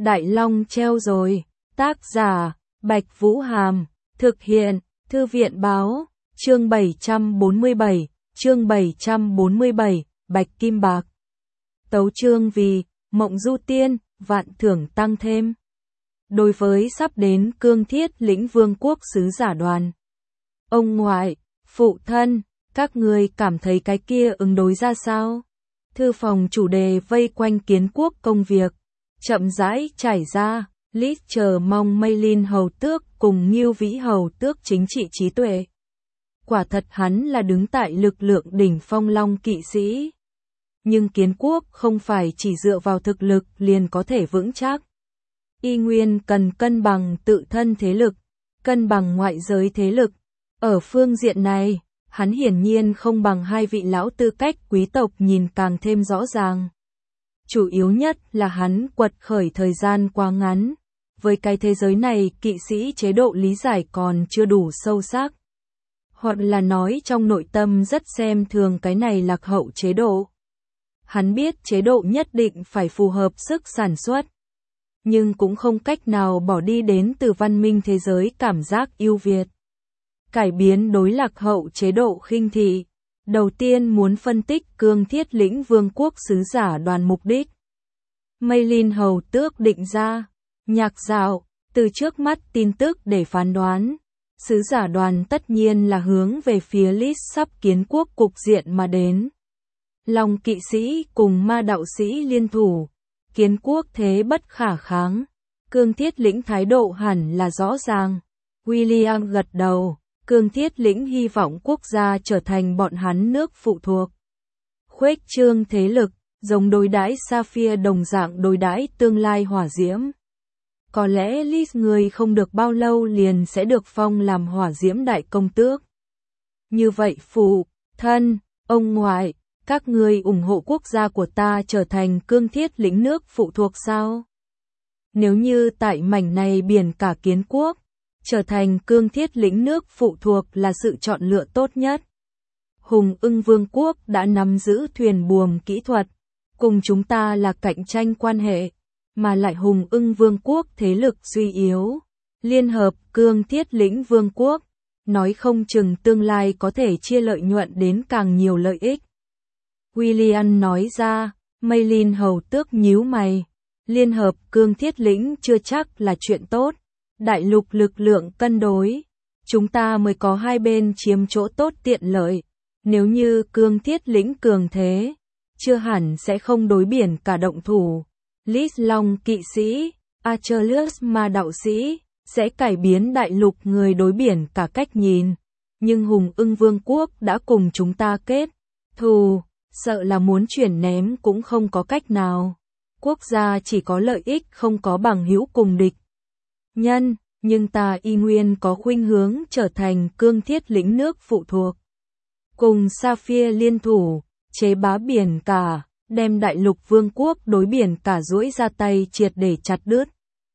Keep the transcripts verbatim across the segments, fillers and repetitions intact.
Đại Long treo rồi, tác giả, Bạch Vũ Hàm, thực hiện, Thư viện báo, chương bảy trăm bốn mươi bảy, chương bảy trăm bốn mươi bảy, Bạch Kim Bạc. Tấu chương vì, Mộng Du Tiên, vạn thưởng tăng thêm. Đối với sắp đến cương thiết lĩnh vương quốc sứ giả đoàn. Ông ngoại, phụ thân, các người cảm thấy cái kia ứng đối ra sao? Thư phòng chủ đề vây quanh kiến quốc công việc. Chậm rãi trải ra, Lít chờ mong Maylin hầu tước cùng Ngưu Vĩ hầu tước chính trị trí tuệ. Quả thật hắn là đứng tại lực lượng đỉnh phong long kỵ sĩ. Nhưng kiến quốc không phải chỉ dựa vào thực lực liền có thể vững chắc. Y nguyên cần cân bằng tự thân thế lực, cân bằng ngoại giới thế lực. Ở phương diện này, hắn hiển nhiên không bằng hai vị lão tư cách quý tộc nhìn càng thêm rõ ràng. Chủ yếu nhất là hắn quật khởi thời gian quá ngắn. Với cái thế giới này kỵ sĩ chế độ lý giải còn chưa đủ sâu sắc. Hoặc là nói trong nội tâm rất xem thường cái này lạc hậu chế độ. Hắn biết chế độ nhất định phải phù hợp sức sản xuất. Nhưng cũng không cách nào bỏ đi đến từ văn minh thế giới cảm giác ưu việt. Cải biến đối lạc hậu chế độ khinh thị. Đầu tiên muốn phân tích cương thiết lĩnh vương quốc sứ giả đoàn mục đích. Maylin hầu tước định ra, nhạc dạo, từ trước mắt tin tức để phán đoán. Sứ giả đoàn tất nhiên là hướng về phía Lít sắp kiến quốc cục diện mà đến. Long kỵ sĩ cùng ma đạo sĩ liên thủ, kiến quốc thế bất khả kháng. Cương thiết lĩnh thái độ hẳn là rõ ràng. William gật đầu. Cương thiết lĩnh hy vọng quốc gia trở thành bọn hắn nước phụ thuộc. Khuếch trương thế lực, giống đối đãi Sapphire đồng dạng đối đãi tương lai hỏa diễm. Có lẽ Lít người không được bao lâu liền sẽ được phong làm hỏa diễm đại công tước. Như vậy phụ, thân, ông ngoại, các người ủng hộ quốc gia của ta trở thành cương thiết lĩnh nước phụ thuộc sao? Nếu như tại mảnh này biển cả kiến quốc, trở thành cương thiết lĩnh nước phụ thuộc là sự chọn lựa tốt nhất. Hùng Ưng Vương quốc đã nắm giữ thuyền buồm kỹ thuật, cùng chúng ta là cạnh tranh quan hệ, mà lại Hùng Ưng Vương quốc thế lực suy yếu. Liên hợp cương thiết lĩnh vương quốc, nói không chừng tương lai có thể chia lợi nhuận đến càng nhiều lợi ích. William nói ra, Maylin hầu tước nhíu mày, liên hợp cương thiết lĩnh chưa chắc là chuyện tốt. Đại lục lực lượng cân đối, chúng ta mới có hai bên chiếm chỗ tốt tiện lợi. Nếu như cương thiết lĩnh cường thế, chưa hẳn sẽ không đối biển cả động thủ. Lít Long kỵ sĩ, Achilles ma đạo sĩ, sẽ cải biến đại lục người đối biển cả cách nhìn. Nhưng Hùng Ưng Vương quốc đã cùng chúng ta kết thù, sợ là muốn chuyển ném cũng không có cách nào. Quốc gia chỉ có lợi ích không có bằng hữu cùng địch. Nhân, nhưng ta y nguyên có khuynh hướng trở thành cương thiết lĩnh nước phụ thuộc. Cùng Sapphire liên thủ, chế bá biển cả, đem đại lục vương quốc đối biển cả duỗi ra tay triệt để chặt đứt.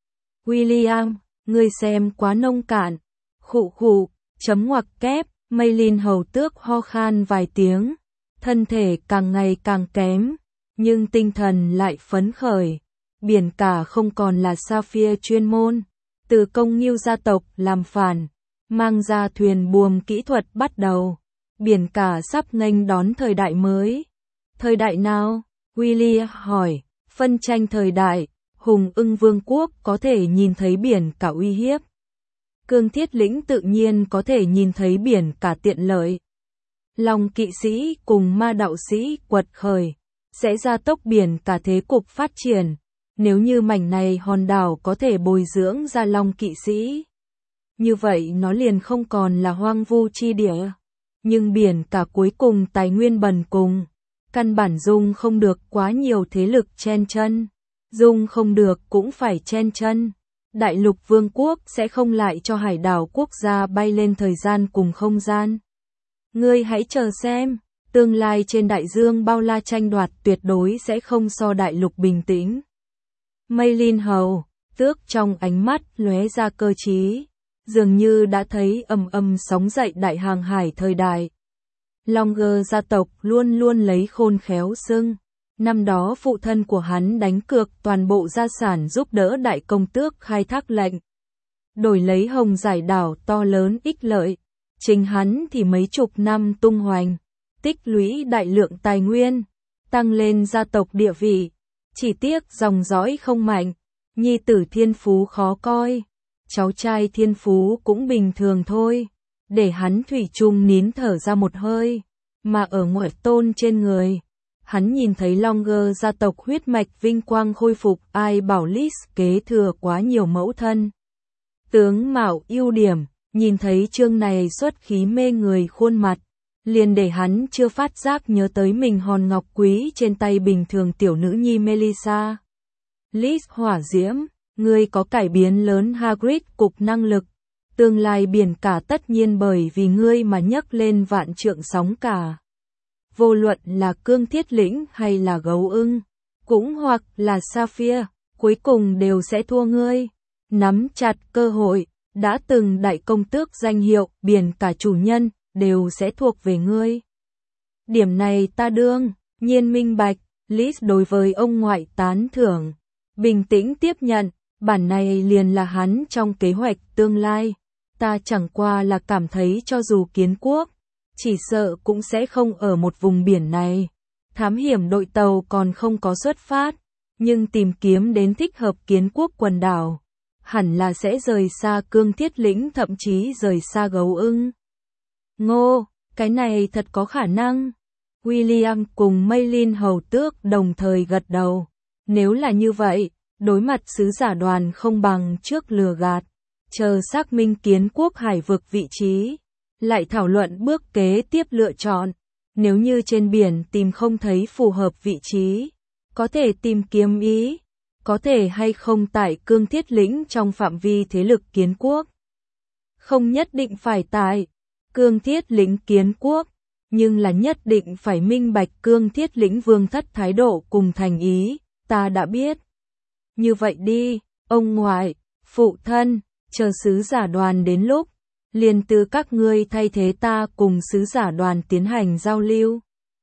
William, ngươi xem quá nông cạn. Khụ khụ, chấm ngoặc kép, Maylin hầu tước ho khan vài tiếng. Thân thể càng ngày càng kém, nhưng tinh thần lại phấn khởi. Biển cả không còn là Sapphire chuyên môn. Từ công Ngưu gia tộc làm phản, mang ra thuyền buồm kỹ thuật bắt đầu. Biển cả sắp nghênh đón thời đại mới. Thời đại nào? William hỏi. Phân tranh thời đại, Hùng Ưng Vương quốc có thể nhìn thấy biển cả uy hiếp. Cương thiết lĩnh tự nhiên có thể nhìn thấy biển cả tiện lợi. Long kỵ sĩ cùng ma đạo sĩ quật khởi, sẽ gia tốc biển cả thế cục phát triển. Nếu như mảnh này hòn đảo có thể bồi dưỡng ra long kỵ sĩ, như vậy nó liền không còn là hoang vu chi địa. Nhưng biển cả cuối cùng tài nguyên bần cùng, căn bản dung không được quá nhiều thế lực chen chân. Dung không được cũng phải chen chân. Đại lục vương quốc sẽ không lại cho hải đảo quốc gia bay lên thời gian cùng không gian. Ngươi hãy chờ xem, tương lai trên đại dương bao la tranh đoạt tuyệt đối sẽ không so đại lục bình tĩnh. Maylin hầu tước trong ánh mắt lóe ra cơ trí, dường như đã thấy ầm ầm sóng dậy đại hàng hải thời đại. Longer gia tộc luôn luôn lấy khôn khéo xưng, Năm đó phụ thân của hắn đánh cược toàn bộ gia sản giúp đỡ đại công tước khai thác lệnh, đổi lấy hồng giải đảo to lớn ích lợi. Chính hắn thì mấy chục năm tung hoành, tích lũy đại lượng tài nguyên, tăng lên gia tộc địa vị. Chỉ tiếc dòng dõi không mạnh, nhi tử thiên phú khó coi, cháu trai thiên phú cũng bình thường thôi, để hắn thủy chung nín thở ra một hơi. Mà ở ngoại tôn trên người, hắn nhìn thấy Longer gia tộc huyết mạch vinh quang khôi phục, ai bảo Liz kế thừa quá nhiều mẫu thân tướng mạo ưu điểm. Nhìn thấy chương này xuất khí mê người khuôn mặt, liền để hắn chưa phát giác nhớ tới mình hòn ngọc quý trên tay bình thường tiểu nữ nhi Melissa. Liz hỏa diễm, ngươi có cải biến lớn Hagrid cục năng lực, tương lai biển cả tất nhiên bởi vì ngươi mà nhấc lên vạn trượng sóng cả. Vô luận là cương thiết lĩnh hay là gấu ưng, cũng hoặc là Sapphire, cuối cùng đều sẽ thua ngươi. Nắm chặt cơ hội. Đã từng đại công tước danh hiệu, biển cả chủ nhân, đều sẽ thuộc về ngươi. Điểm này ta đương nhiên minh bạch. Liz đối với ông ngoại tán thưởng, bình tĩnh tiếp nhận, bản này liền là hắn trong kế hoạch tương lai. Ta chẳng qua là cảm thấy cho dù kiến quốc, chỉ sợ cũng sẽ không ở một vùng biển này. Thám hiểm đội tàu còn không có xuất phát, nhưng tìm kiếm đến thích hợp kiến quốc quần đảo. Hẳn là sẽ rời xa cương thiết lĩnh, thậm chí rời xa gấu ưng. Ngô, cái này thật có khả năng. William cùng Maylin hầu tước đồng thời gật đầu. Nếu là như vậy, đối mặt sứ giả đoàn không bằng trước lừa gạt. Chờ xác minh kiến quốc hải vực vị trí. Lại thảo luận bước kế tiếp lựa chọn. Nếu như trên biển tìm không thấy phù hợp vị trí, có thể tìm kiếm ý. Có thể hay không tại cương thiết lĩnh trong phạm vi thế lực kiến quốc. Không nhất định phải tại cương thiết lĩnh kiến quốc, nhưng là nhất định phải minh bạch cương thiết lĩnh vương thất thái độ cùng thành ý, ta đã biết. Như vậy đi, ông ngoại, phụ thân, chờ sứ giả đoàn đến lúc, liền từ các ngươi thay thế ta cùng sứ giả đoàn tiến hành giao lưu.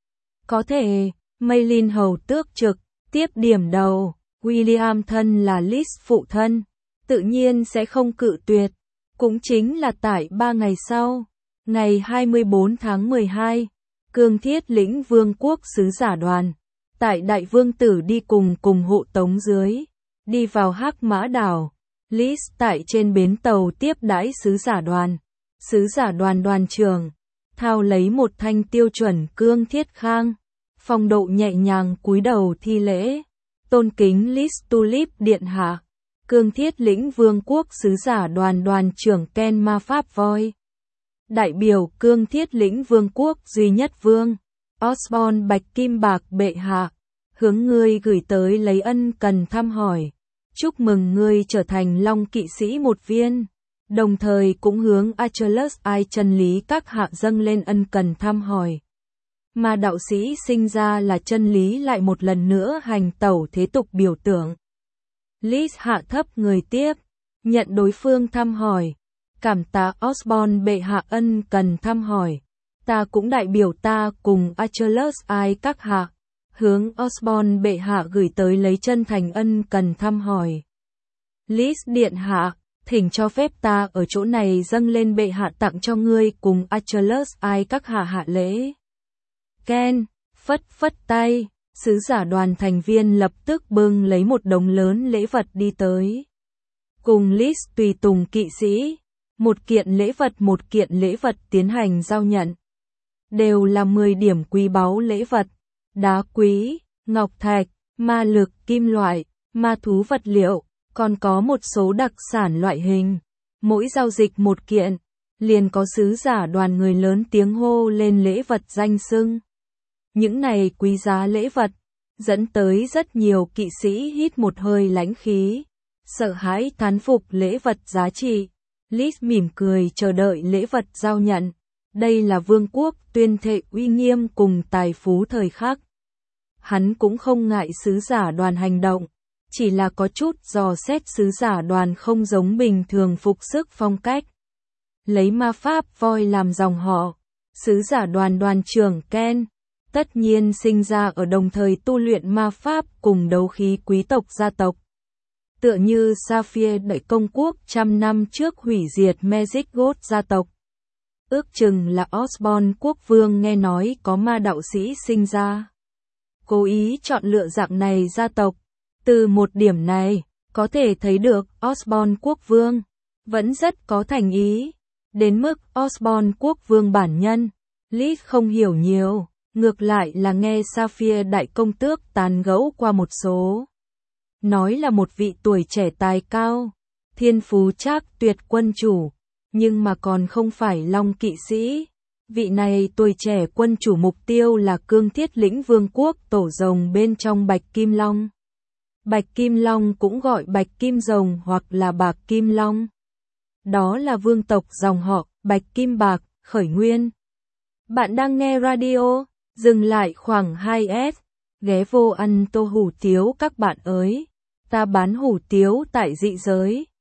Có thể, Maylin hầu tước trực tiếp điểm đầu. William thân là Liz phụ thân, tự nhiên sẽ không cự tuyệt. Cũng chính là tại ba ngày sau, ngày hai mươi bốn tháng mười hai, cương thiết lĩnh vương quốc sứ giả đoàn, tại đại vương tử đi cùng cùng hộ tống dưới, đi vào Hắc Mã đảo. Liz tại trên bến tàu tiếp đãi sứ giả đoàn. Sứ giả đoàn đoàn trưởng, thao lấy một thanh tiêu chuẩn cương thiết khang, phong độ nhẹ nhàng cúi đầu thi lễ. Tôn kính Liz Tulip điện hạ, cương thiết lĩnh vương quốc sứ giả đoàn đoàn trưởng Ken Ma Pháp Voi. Đại biểu cương thiết lĩnh vương quốc duy nhất vương, Osborne Bạch Kim Bạc bệ hạ, hướng ngươi gửi tới lấy ân cần thăm hỏi. Chúc mừng ngươi trở thành Long kỵ sĩ một viên, đồng thời cũng hướng Achilles ai chân lý các hạ dâng lên ân cần thăm hỏi. Mà đạo sĩ sinh ra là chân lý lại một lần nữa hành tẩu thế tục biểu tượng. Liz hạ thấp người tiếp, nhận đối phương thăm hỏi. Cảm tạ Osborne bệ hạ ân cần thăm hỏi. Ta cũng đại biểu ta cùng Achilles ai các hạ, hướng Osborne bệ hạ gửi tới lấy chân thành ân cần thăm hỏi. Liz điện hạ, thỉnh cho phép ta ở chỗ này dâng lên bệ hạ tặng cho ngươi cùng Achilles ai các hạ hạ lễ. Ken, phất phất tay, sứ giả đoàn thành viên lập tức bưng lấy một đống lớn lễ vật đi tới. Cùng Liz tùy tùng kỵ sĩ, một kiện lễ vật một kiện lễ vật tiến hành giao nhận. Đều là mười điểm quý báu lễ vật, đá quý, ngọc thạch, ma lực, kim loại, ma thú vật liệu, còn có một số đặc sản loại hình. Mỗi giao dịch một kiện, liền có sứ giả đoàn người lớn tiếng hô lên lễ vật danh xưng. Những này quý giá lễ vật, dẫn tới rất nhiều kỵ sĩ hít một hơi lãnh khí, sợ hãi thán phục lễ vật giá trị. Liz mỉm cười chờ đợi lễ vật giao nhận. Đây là vương quốc tuyên thệ uy nghiêm cùng tài phú thời khắc. Hắn cũng không ngại sứ giả đoàn hành động, chỉ là có chút dò xét sứ giả đoàn không giống bình thường phục sức phong cách. Lấy ma pháp voi làm dòng họ, sứ giả đoàn đoàn trưởng Ken, tất nhiên sinh ra ở đồng thời tu luyện ma pháp cùng đấu khí quý tộc gia tộc. Tựa như Sapphire đại công quốc trăm năm trước hủy diệt Magic God gia tộc. Ước chừng là Osborn quốc vương nghe nói có ma đạo sĩ sinh ra, cố ý chọn lựa dạng này gia tộc. Từ một điểm này, có thể thấy được Osborn quốc vương vẫn rất có thành ý, đến mức Osborn quốc vương bản nhân, Liz không hiểu nhiều, ngược lại là nghe Sapphire đại công tước tán gẫu qua một số. Nói là một vị tuổi trẻ tài cao, thiên phú trác tuyệt quân chủ, nhưng mà còn không phải Long kỵ sĩ. Vị này tuổi trẻ quân chủ mục tiêu là cương thiết lĩnh vương quốc tổ rồng bên trong Bạch Kim Long. Bạch Kim Long cũng gọi Bạch Kim Rồng hoặc là Bạc Kim Long. Đó là vương tộc dòng họ Bạch Kim Bạc, khởi nguyên. Bạn đang nghe radio, dừng lại khoảng hai s, ghé vô ăn tô hủ tiếu các bạn ơi. Ta bán hủ tiếu tại dị giới.